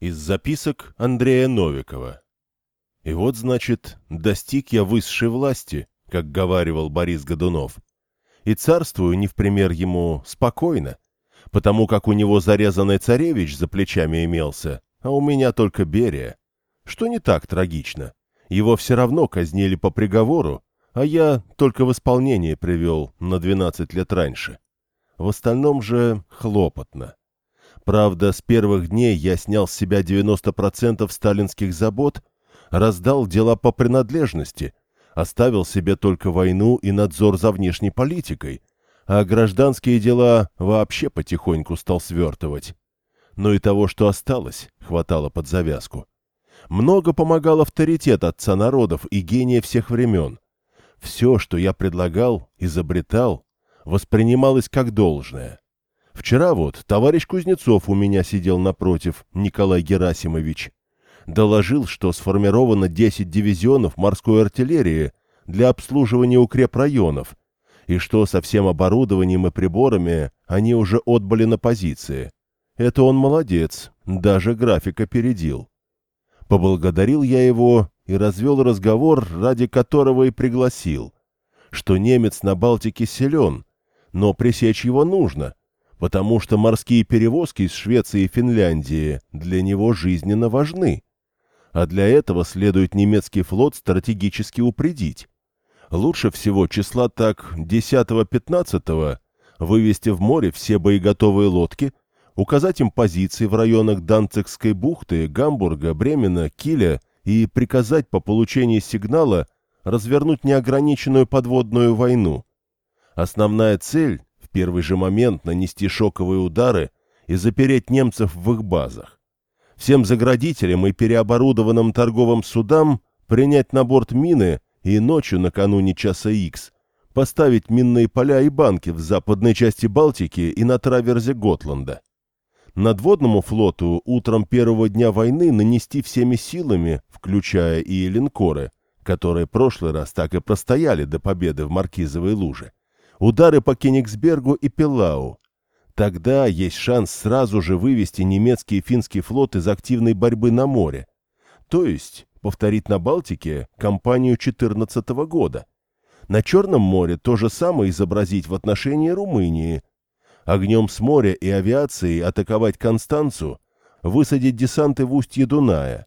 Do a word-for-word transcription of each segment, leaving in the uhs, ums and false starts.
Из записок Андрея Новикова. И вот, значит, достиг я высшей власти, как говаривал Борис Годунов. И царствую, не в пример ему, спокойно, потому как у него зарезанный царевич за плечами имелся, а у меня только Берия. Что не так трагично. Его все равно казнили по приговору, а я только в исполнение привел на двенадцать лет раньше. В остальном же хлопотно. Правда, с первых дней я снял с себя девяносто процентов сталинских забот, раздал дела по принадлежности, оставил себе только войну и надзор за внешней политикой, а гражданские дела вообще потихоньку стал свертывать. Но и того, что осталось, хватало под завязку. Много помогал авторитет отца народов и гения всех времен. Все, что я предлагал, изобретал, воспринималось как должное. Вчера вот товарищ Кузнецов у меня сидел напротив, Николай Герасимович. Доложил, что сформировано десять дивизионов морской артиллерии для обслуживания укрепрайонов, и что со всем оборудованием и приборами они уже отбыли на позиции. Это он молодец, даже график опередил. Поблагодарил я его и развел разговор, ради которого и пригласил, что немец на Балтике силен, но пресечь его нужно, потому что морские перевозки из Швеции и Финляндии для него жизненно важны. А для этого следует немецкий флот стратегически упредить. Лучше всего числа так десятого-пятнадцатого вывести в море все боеготовые лодки, указать им позиции в районах Данцигской бухты, Гамбурга, Бремена, Киля и приказать по получении сигнала развернуть неограниченную подводную войну. Основная цель — в первый же момент нанести шоковые удары и запереть немцев в их базах. Всем заградителям и переоборудованным торговым судам принять на борт мины и ночью накануне часа Икс поставить минные поля и банки в западной части Балтики и на траверзе Готланда. Надводному флоту утром первого дня войны нанести всеми силами, включая и линкоры, которые прошлый раз так и простояли до победы в Маркизовой луже, удары по Кенигсбергу и Пилау. Тогда есть шанс сразу же вывести немецкий и финский флот из активной борьбы на море. То есть повторить на Балтике кампанию четырнадцатого года. На Черном море то же самое изобразить в отношении Румынии. Огнем с моря и авиацией атаковать Констанцу, высадить десанты в устье Дуная.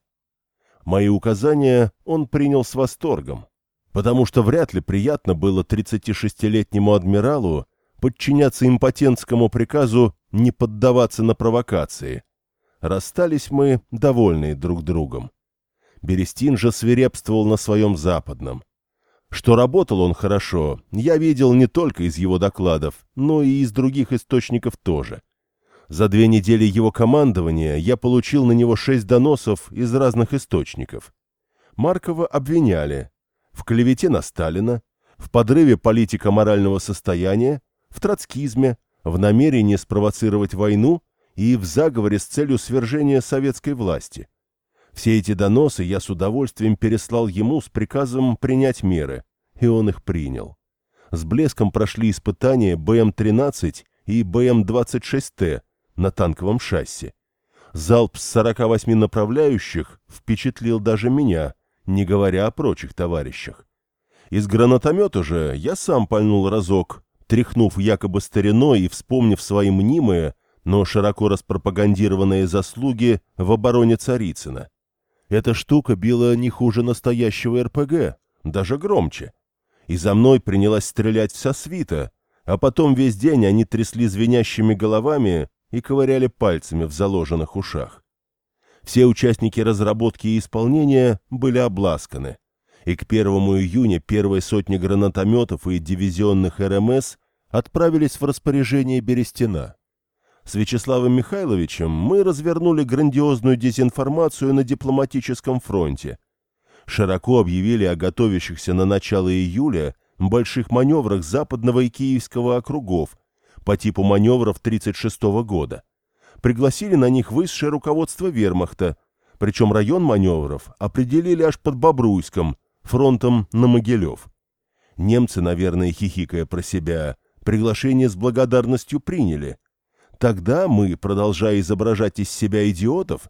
Мои указания он принял с восторгом, потому что вряд ли приятно было тридцатишестилетнему адмиралу подчиняться импотентскому приказу не поддаваться на провокации. Расстались мы, довольные друг другом. Берестин же свирепствовал на своем западном. Что работал он хорошо, я видел не только из его докладов, но и из других источников тоже. За две недели его командования я получил на него шесть доносов из разных источников. Маркова обвиняли в клевете на Сталина, в подрыве политико-морального состояния, в троцкизме, в намерении спровоцировать войну и в заговоре с целью свержения советской власти. Все эти доносы я с удовольствием переслал ему с приказом принять меры, и он их принял. С блеском прошли испытания Бэ Эм тринадцать и Бэ Эм двадцать шесть Т на танковом шасси. Залп с сорока восьми направляющих впечатлил даже меня, не говоря о прочих товарищах. Из гранатомета же я сам пальнул разок, тряхнув якобы стариной и вспомнив свои мнимые, но широко распропагандированные заслуги в обороне Царицына. Эта штука била не хуже настоящего эр пэ гэ, даже громче. И за мной принялась стрелять вся свита, а потом весь день они трясли звенящими головами и ковыряли пальцами в заложенных ушах. Все участники разработки и исполнения были обласканы, и к первому июня первой сотни гранатометов и дивизионных эр эм эс отправились в распоряжение Берестина. С Вячеславом Михайловичем мы развернули грандиозную дезинформацию на дипломатическом фронте. Широко объявили о готовящихся на начало июля больших маневрах Западного и Киевского округов по типу маневров тридцать шестого года. Пригласили на них высшее руководство вермахта, причем район маневров определили аж под Бобруйском, фронтом на Могилев. Немцы, наверное, хихикая про себя, приглашение с благодарностью приняли. Тогда мы, продолжая изображать из себя идиотов,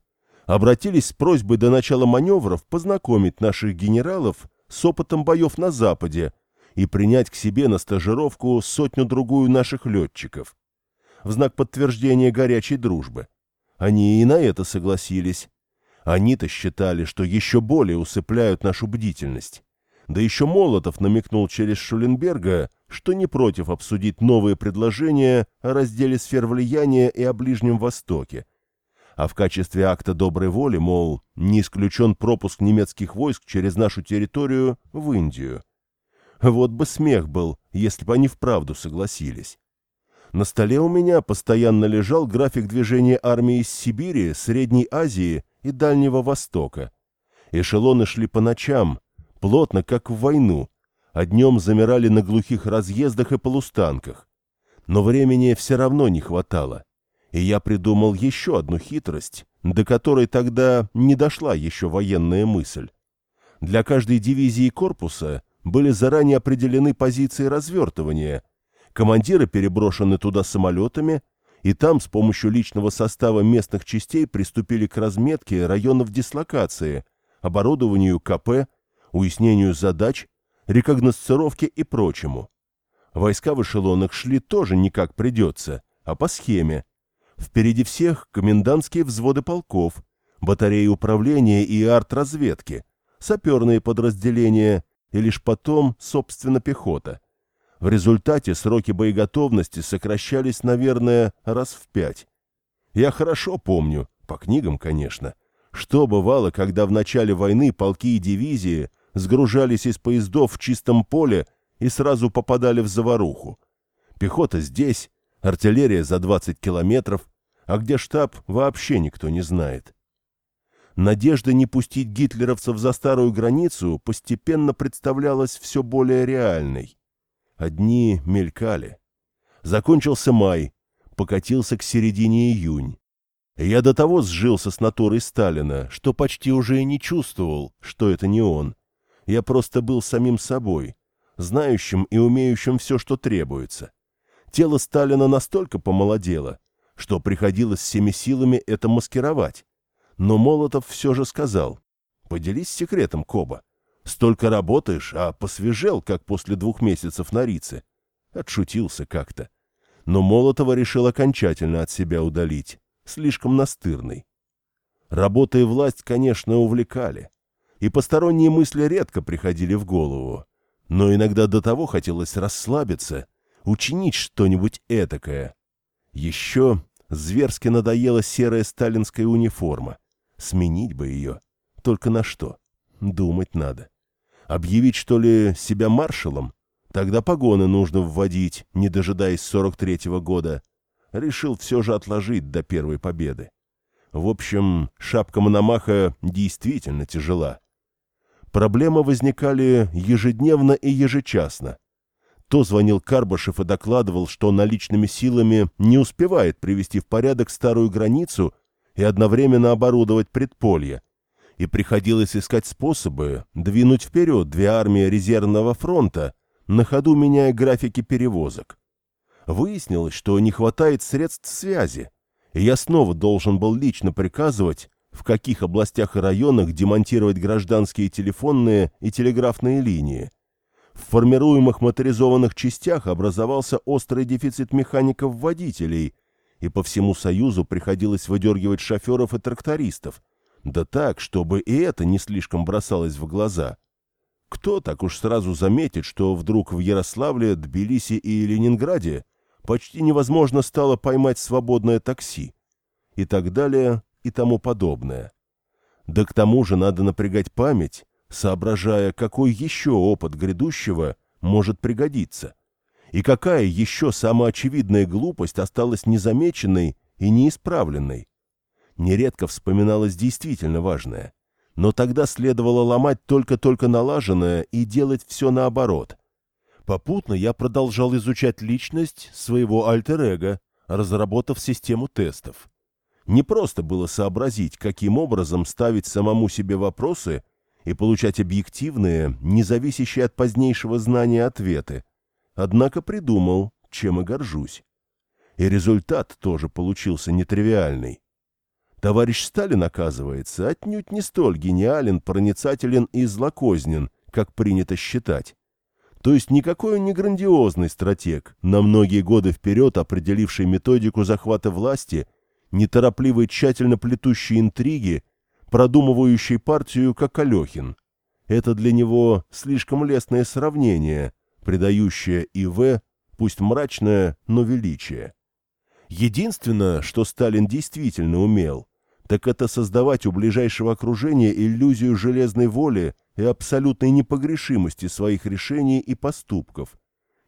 Обратились с просьбой до начала маневров познакомить наших генералов с опытом боев на Западе и принять к себе на стажировку сотню-другую наших летчиков. В знак подтверждения горячей дружбы. Они и на это согласились. Они-то считали, что еще более усыпляют нашу бдительность. Да еще Молотов намекнул через Шуленберга, что не против обсудить новые предложения о разделе сфер влияния и о Ближнем Востоке. А в качестве акта доброй воли, мол, не исключен пропуск немецких войск через нашу территорию в Индию. Вот бы смех был, если бы они вправду согласились. На столе у меня постоянно лежал график движения армии из Сибири, Средней Азии и Дальнего Востока. Эшелоны шли по ночам, плотно, как в войну, а днем замирали на глухих разъездах и полустанках. Но времени все равно не хватало, и я придумал еще одну хитрость, до которой тогда не дошла еще военная мысль. Для каждой дивизии корпуса были заранее определены позиции развертывания, командиры переброшены туда самолетами, и там с помощью личного состава местных частей приступили к разметке районов дислокации, оборудованию КП, уяснению задач, рекогносцировке и прочему. Войска в эшелонах шли тоже не как придется, а по схеме. Впереди всех комендантские взводы полков, батареи управления и артразведки, саперные подразделения и лишь потом, собственно, пехота. В результате сроки боеготовности сокращались, наверное, раз в пять. Я хорошо помню, по книгам, конечно, что бывало, когда в начале войны полки и дивизии сгружались из поездов в чистом поле и сразу попадали в заваруху. Пехота здесь, артиллерия за двадцать километров, а где штаб, вообще никто не знает. Надежда не пустить гитлеровцев за старую границу постепенно представлялась все более реальной. Одни мелькали. Закончился май, покатился к середине июнь. Я до того сжился с натурой Сталина, что почти уже и не чувствовал, что это не он. Я просто был самим собой, знающим и умеющим все, что требуется. Тело Сталина настолько помолодело, что приходилось всеми силами это маскировать. Но Молотов все же сказал: «Поделись секретом, Коба. Столько работаешь, а посвежел, как после двух месяцев на Рице». Отшутился как-то. Но Молотова решил окончательно от себя удалить. Слишком настырный. Работа и власть, конечно, увлекали. И посторонние мысли редко приходили в голову. Но иногда до того хотелось расслабиться, учинить что-нибудь этакое. Еще зверски надоела серая сталинская униформа. Сменить бы ее. Только на что? Думать надо. Объявить, что ли, себя маршалом? Тогда погоны нужно вводить, не дожидаясь сорок третьего года. Решил все же отложить до первой победы. В общем, шапка Мономаха действительно тяжела. Проблемы возникали ежедневно и ежечасно. То звонил Карбышев и докладывал, что наличными силами не успевает привести в порядок старую границу и одновременно оборудовать предполье, и приходилось искать способы двинуть вперед две армии резервного фронта, на ходу меняя графики перевозок. Выяснилось, что не хватает средств связи, и я снова должен был лично приказывать, в каких областях и районах демонтировать гражданские телефонные и телеграфные линии. В формируемых моторизованных частях образовался острый дефицит механиков-водителей, и по всему Союзу приходилось выдергивать шоферов и трактористов, да так, чтобы и это не слишком бросалось в глаза. Кто так уж сразу заметит, что вдруг в Ярославле, Тбилиси и Ленинграде почти невозможно стало поймать свободное такси? И так далее, и тому подобное. Да к тому же надо напрягать память, соображая, какой еще опыт грядущего может пригодиться, и какая еще самоочевидная глупость осталась незамеченной и неисправленной. Нередко вспоминалось действительно важное, но тогда следовало ломать только-только налаженное и делать все наоборот. Попутно я продолжал изучать личность своего альтер-эго, разработав систему тестов. Не просто было сообразить, каким образом ставить самому себе вопросы и получать объективные, не зависящие от позднейшего знания ответы. Однако придумал, чем и горжусь. И результат тоже получился нетривиальный. Товарищ Сталин, оказывается, отнюдь не столь гениален, проницателен и злокознен, как принято считать. То есть никакой он не грандиозный стратег, на многие годы вперед определивший методику захвата власти, неторопливый, тщательно плетущий интриги, продумывающий партию, как Алехин. Это для него слишком лестное сравнение, придающее И.В., пусть мрачное, но величие. Единственное, что Сталин действительно умел, так это создавать у ближайшего окружения иллюзию железной воли и абсолютной непогрешимости своих решений и поступков,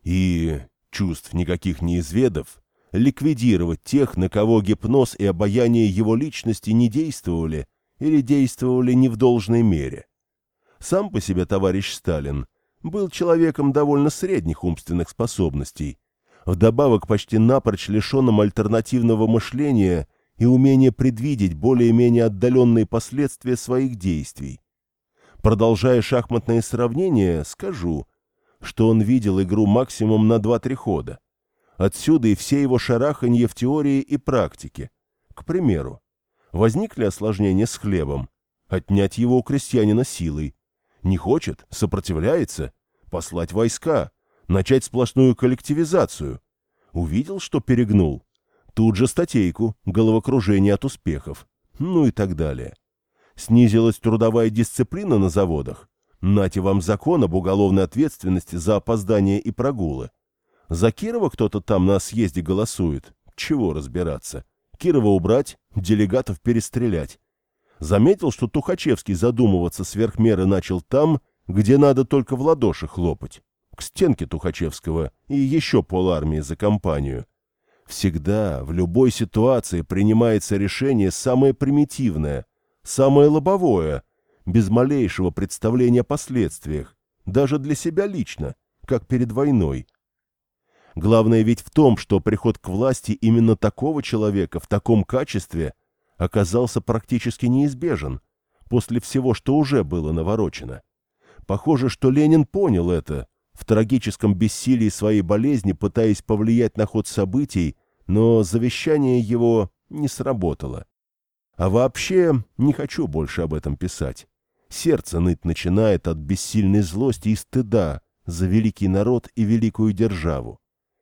и, чувств никаких не изведав, ликвидировать тех, на кого гипноз и обаяние его личности не действовали или действовали не в должной мере. Сам по себе товарищ Сталин был человеком довольно средних умственных способностей, вдобавок почти напрочь лишенным альтернативного мышления и умения предвидеть более-менее отдаленные последствия своих действий. Продолжая шахматное сравнение, скажу, что он видел игру максимум на два-три хода. Отсюда и все его шараханье в теории и практике. К примеру, возникли осложнения с хлебом, отнять его у крестьянина силой. Не хочет, сопротивляется, послать войска, начать сплошную коллективизацию. Увидел, что перегнул. Тут же статейку, головокружение от успехов, ну и так далее. Снизилась трудовая дисциплина на заводах. Нате вам закон об уголовной ответственности за опоздание и прогулы. За Кирова кто-то там на съезде голосует. Чего разбираться? Кирова убрать, делегатов перестрелять. Заметил, что Тухачевский задумываться сверх меры начал там, где надо только в ладоши хлопать. К стенке Тухачевского и еще полармии за компанию. Всегда, в любой ситуации принимается решение самое примитивное, самое лобовое, без малейшего представления о последствиях, даже для себя лично, как перед войной. Главное ведь в том, что приход к власти именно такого человека в таком качестве оказался практически неизбежен после всего, что уже было наворочено. Похоже, что Ленин понял это, в трагическом бессилии своей болезни пытаясь повлиять на ход событий, но завещание его не сработало. А вообще не хочу больше об этом писать. Сердце ныть начинает от бессильной злости и стыда за великий народ и великую державу.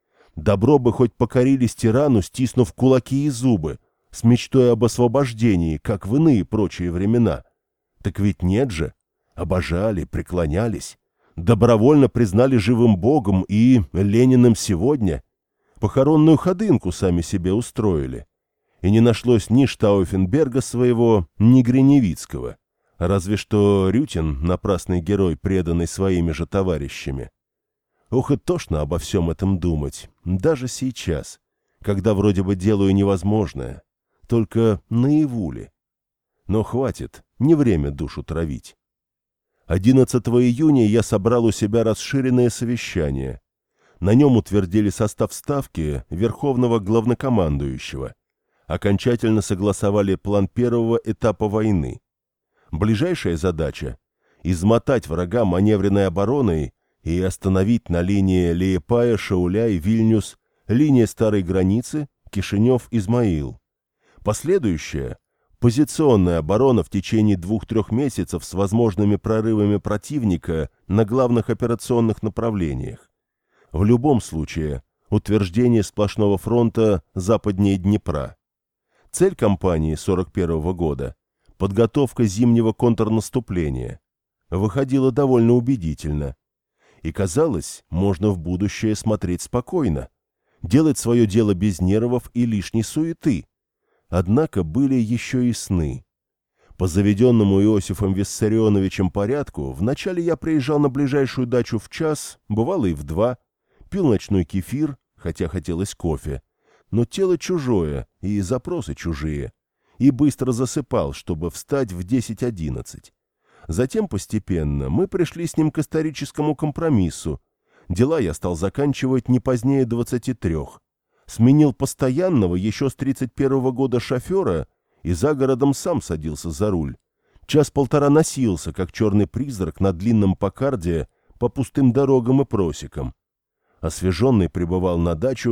Добро бы хоть покорились тирану, стиснув кулаки и зубы, с мечтой об освобождении, как в иные прочие времена. Так ведь нет же. Обожали, преклонялись, добровольно признали живым Богом и Лениным сегодня. Похоронную ходынку сами себе устроили. И не нашлось ни Штауфенберга своего, ни Гриневицкого. Разве что Рютин, напрасный герой, преданный своими же товарищами. Ох, и тошно обо всем этом думать, даже сейчас, когда вроде бы делаю невозможное, только наяву ли. Но хватит, не время душу травить. одиннадцатого июня я собрал у себя расширенное совещание. На нем утвердили состав ставки Верховного Главнокомандующего. Окончательно согласовали план первого этапа войны. Ближайшая задача – измотать врага маневренной обороной и остановить на линии Лиепая, Шауляй, Вильнюс, линия старой границы, Кишинев-Измаил. Последующая – позиционная оборона в течение двух-трех месяцев с возможными прорывами противника на главных операционных направлениях. В любом случае, утверждение сплошного фронта западнее Днепра. Цель кампании сорок первого года – подготовка зимнего контрнаступления. Выходило довольно убедительно. И казалось, можно в будущее смотреть спокойно, делать свое дело без нервов и лишней суеты. Однако были еще и сны. По заведенному Иосифом Виссарионовичем порядку, вначале я приезжал на ближайшую дачу в час, бывало и в два, пил ночной кефир, хотя хотелось кофе, но тело чужое и запросы чужие, и быстро засыпал, чтобы встать в десять-одиннадцать. Затем постепенно мы пришли с ним к историческому компромиссу. Дела я стал заканчивать не позднее двадцати трех. Сменил постоянного еще с тридцать первого года шофера и за городом сам садился за руль. Час-полтора носился, как черный призрак на длинном Паккарде по пустым дорогам и просекам. Освеженный прибывал на дачу,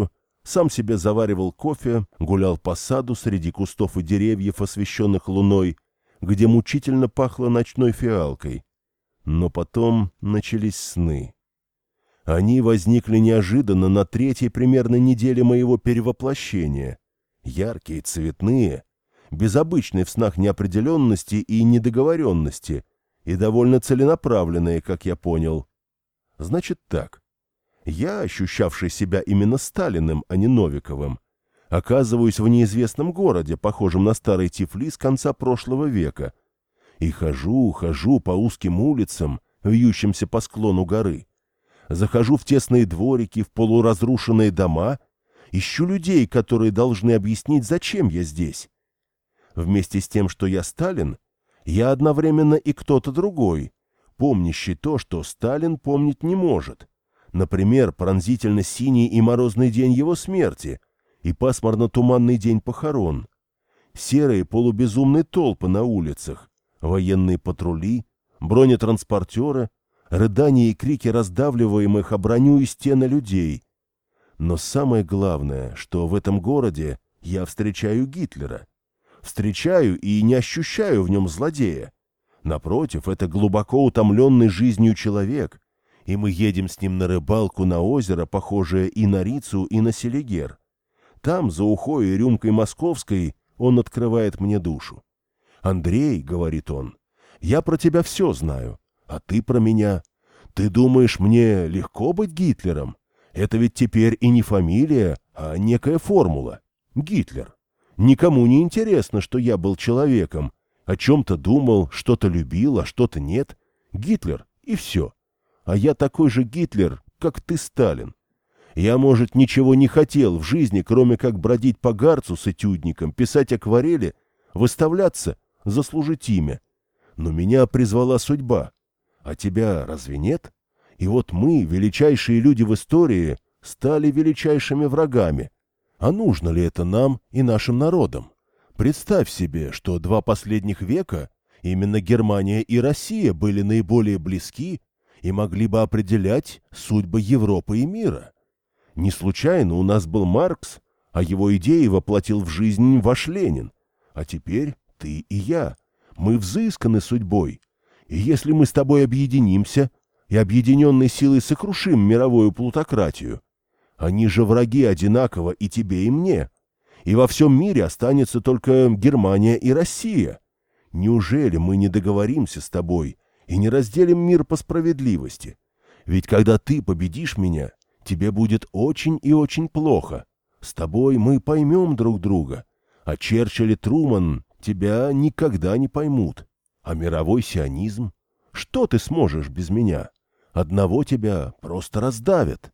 сам себе заваривал кофе, гулял по саду среди кустов и деревьев, освещенных луной, где мучительно пахло ночной фиалкой. Но потом начались сны. Они возникли неожиданно на третьей примерно неделе моего перевоплощения. Яркие, цветные, без обычной в снах неопределенности и недоговоренности, и довольно целенаправленные, как я понял. Значит так. Я, ощущавший себя именно Сталиным, а не Новиковым, оказываюсь в неизвестном городе, похожем на старый Тифлис конца прошлого века, и хожу, хожу по узким улицам, вьющимся по склону горы. Захожу в тесные дворики, в полуразрушенные дома, ищу людей, которые должны объяснить, зачем я здесь. Вместе с тем, что я Сталин, я одновременно и кто-то другой, помнящий то, что Сталин помнить не может. Например, пронзительно синий и морозный день его смерти и пасмурно-туманный день похорон. Серые полубезумные толпы на улицах, военные патрули, бронетранспортеры, рыдания и крики раздавливаемых о броню и стены людей. Но самое главное, что в этом городе я встречаю Гитлера. Встречаю и не ощущаю в нем злодея. Напротив, это глубоко утомленный жизнью человек, и мы едем с ним на рыбалку на озеро, похожее и на Рицу, и на Селигер. Там, за ухой и рюмкой московской, он открывает мне душу. «Андрей», — говорит он, — «я про тебя все знаю, а ты про меня. Ты думаешь, мне легко быть Гитлером? Это ведь теперь и не фамилия, а некая формула. Гитлер. Никому не интересно, что я был человеком, о чем-то думал, что-то любил, а что-то нет. Гитлер, и все. А я такой же Гитлер, как ты, Сталин. Я, может, ничего не хотел в жизни, кроме как бродить по Гарцу с этюдником, писать акварели, выставляться, заслужить имя. Но меня призвала судьба. А тебя разве нет? И вот мы, величайшие люди в истории, стали величайшими врагами. А нужно ли это нам и нашим народам? Представь себе, что два последних века именно Германия и Россия были наиболее близки и могли бы определять судьбы Европы и мира. Не случайно у нас был Маркс, а его идеи воплотил в жизнь ваш Ленин. А теперь ты и я. Мы взысканы судьбой. И если мы с тобой объединимся и объединенной силой сокрушим мировую плутократию, они же враги одинаково и тебе, и мне. И во всем мире останется только Германия и Россия. Неужели мы не договоримся с тобой и не разделим мир по справедливости? Ведь когда ты победишь меня, тебе будет очень и очень плохо. С тобой мы поймем друг друга, а Черчилль и Труман тебя никогда не поймут. А мировой сионизм? Что ты сможешь без меня? Одного тебя просто раздавят.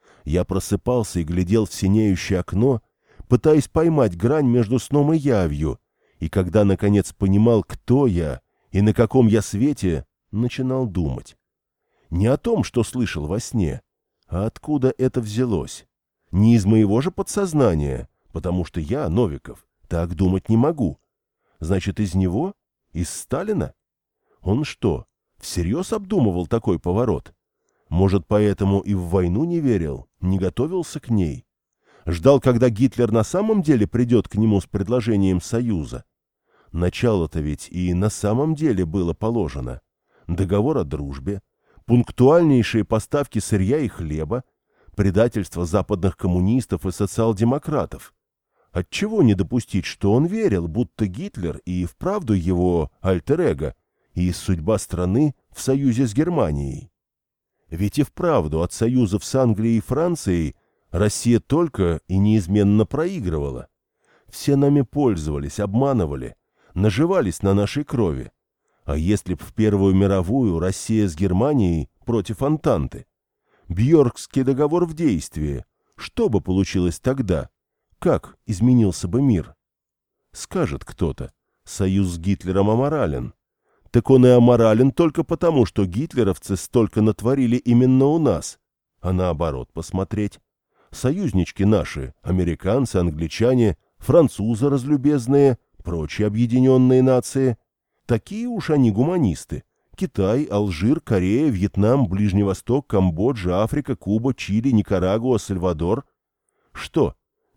Я просыпался и глядел в синеющее окно, пытаясь поймать грань между сном и явью, и когда, наконец, понимал, кто я и на каком я свете, начинал думать. Не о том, что слышал во сне, а откуда это взялось. Не из моего же подсознания, потому что я, Новиков, так думать не могу. Значит, из него? Из Сталина? Он что, всерьез обдумывал такой поворот? Может, поэтому и в войну не верил, не готовился к ней? Ждал, когда Гитлер на самом деле придет к нему с предложением союза? Начало-то ведь и на самом деле было положено. Договор о дружбе, пунктуальнейшие поставки сырья и хлеба, предательство западных коммунистов и социал-демократов. Отчего не допустить, что он верил, будто Гитлер и вправду его альтер-эго, и судьба страны в союзе с Германией? Ведь и вправду от союзов с Англией и Францией Россия только и неизменно проигрывала. Все нами пользовались, обманывали, наживались на нашей крови. А если б в Первую мировую Россия с Германией против Антанты? Бьоркский договор в действии. Что бы получилось тогда? Как изменился бы мир? Скажет кто-то, союз с Гитлером аморален. Так он и аморален только потому, что гитлеровцы столько натворили именно у нас. А наоборот посмотреть. Союзнички наши, американцы, англичане, французы разлюбезные, прочие объединенные нации. Такие уж они гуманисты. Китай, Алжир, Корея, Вьетнам, Ближний Восток, Камбоджа, Африка, Куба, Чили, Никарагуа, Сальвадор. Что,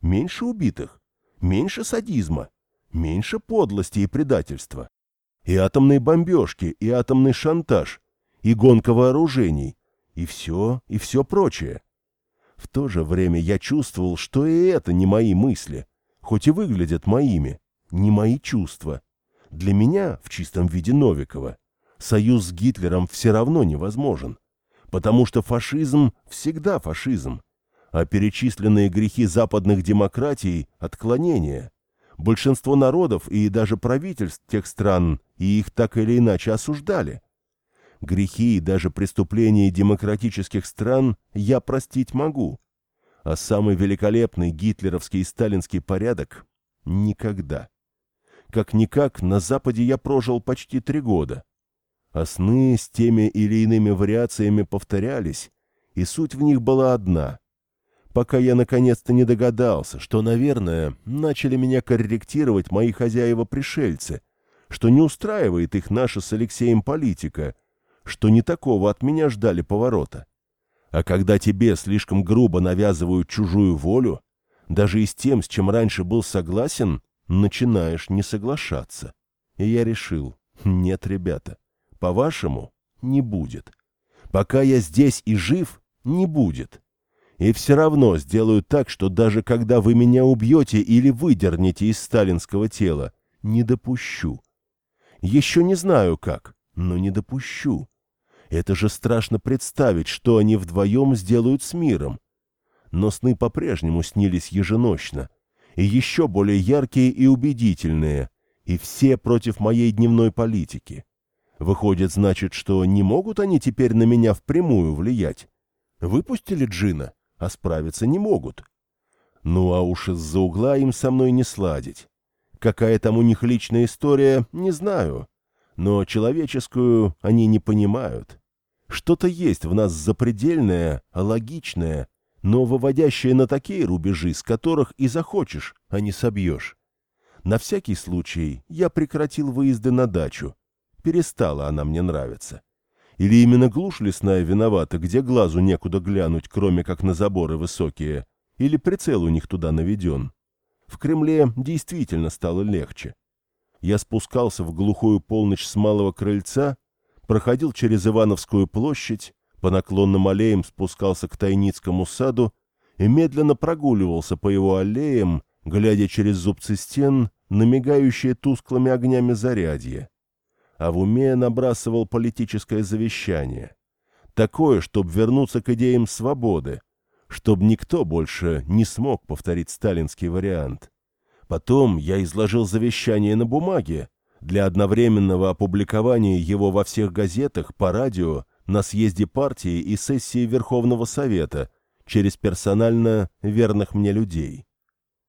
меньше убитых, меньше садизма, меньше подлости и предательства. И атомные бомбежки, и атомный шантаж, и гонка вооружений, и все, и все прочее. В то же время я чувствовал, что и это не мои мысли, хоть и выглядят моими, не мои чувства. Для меня, в чистом виде Новикова, союз с Гитлером все равно невозможен, потому что фашизм всегда фашизм, а перечисленные грехи западных демократий – отклонения. Большинство народов и даже правительств тех стран и их так или иначе осуждали. Грехи и даже преступления демократических стран я простить могу, а самый великолепный гитлеровский и сталинский порядок – никогда. Как-никак на Западе я прожил почти три года, а сны с теми или иными вариациями повторялись, и суть в них была одна – пока я наконец-то не догадался, что, наверное, начали меня корректировать мои хозяева-пришельцы, что не устраивает их наша с Алексеем политика, что не такого от меня ждали поворота. А когда тебе слишком грубо навязывают чужую волю, даже и с тем, с чем раньше был согласен, начинаешь не соглашаться. И я решил, нет, ребята, по-вашему, не будет. Пока я здесь и жив, не будет. И все равно сделаю так, что даже когда вы меня убьете или выдернете из сталинского тела, не допущу. Еще не знаю как, но не допущу. Это же страшно представить, что они вдвоем сделают с миром. Но сны по-прежнему снились еженочно, и еще более яркие и убедительные, и все против моей дневной политики. Выходит, значит, что не могут они теперь на меня впрямую влиять? Выпустили Джина? А справиться не могут. Ну а уж из-за угла им со мной не сладить. Какая там у них личная история, не знаю. Но человеческую они не понимают. Что-то есть в нас запредельное, логичное, но выводящее на такие рубежи, с которых и захочешь, а не собьешь. На всякий случай я прекратил выезды на дачу. Перестала она мне нравиться. Или именно глушь лесная виновата, где глазу некуда глянуть, кроме как на заборы высокие, или прицел у них туда наведен. В Кремле действительно стало легче. Я спускался в глухую полночь с малого крыльца, проходил через Ивановскую площадь, по наклонным аллеям спускался к Тайницкому саду и медленно прогуливался по его аллеям, глядя через зубцы стен на мигающие тусклыми огнями зарядье. А в уме набрасывал политическое завещание. Такое, чтобы вернуться к идеям свободы, чтобы никто больше не смог повторить сталинский вариант. Потом я изложил завещание на бумаге для одновременного опубликования его во всех газетах, по радио, на съезде партии и сессии Верховного Совета через персонально верных мне людей.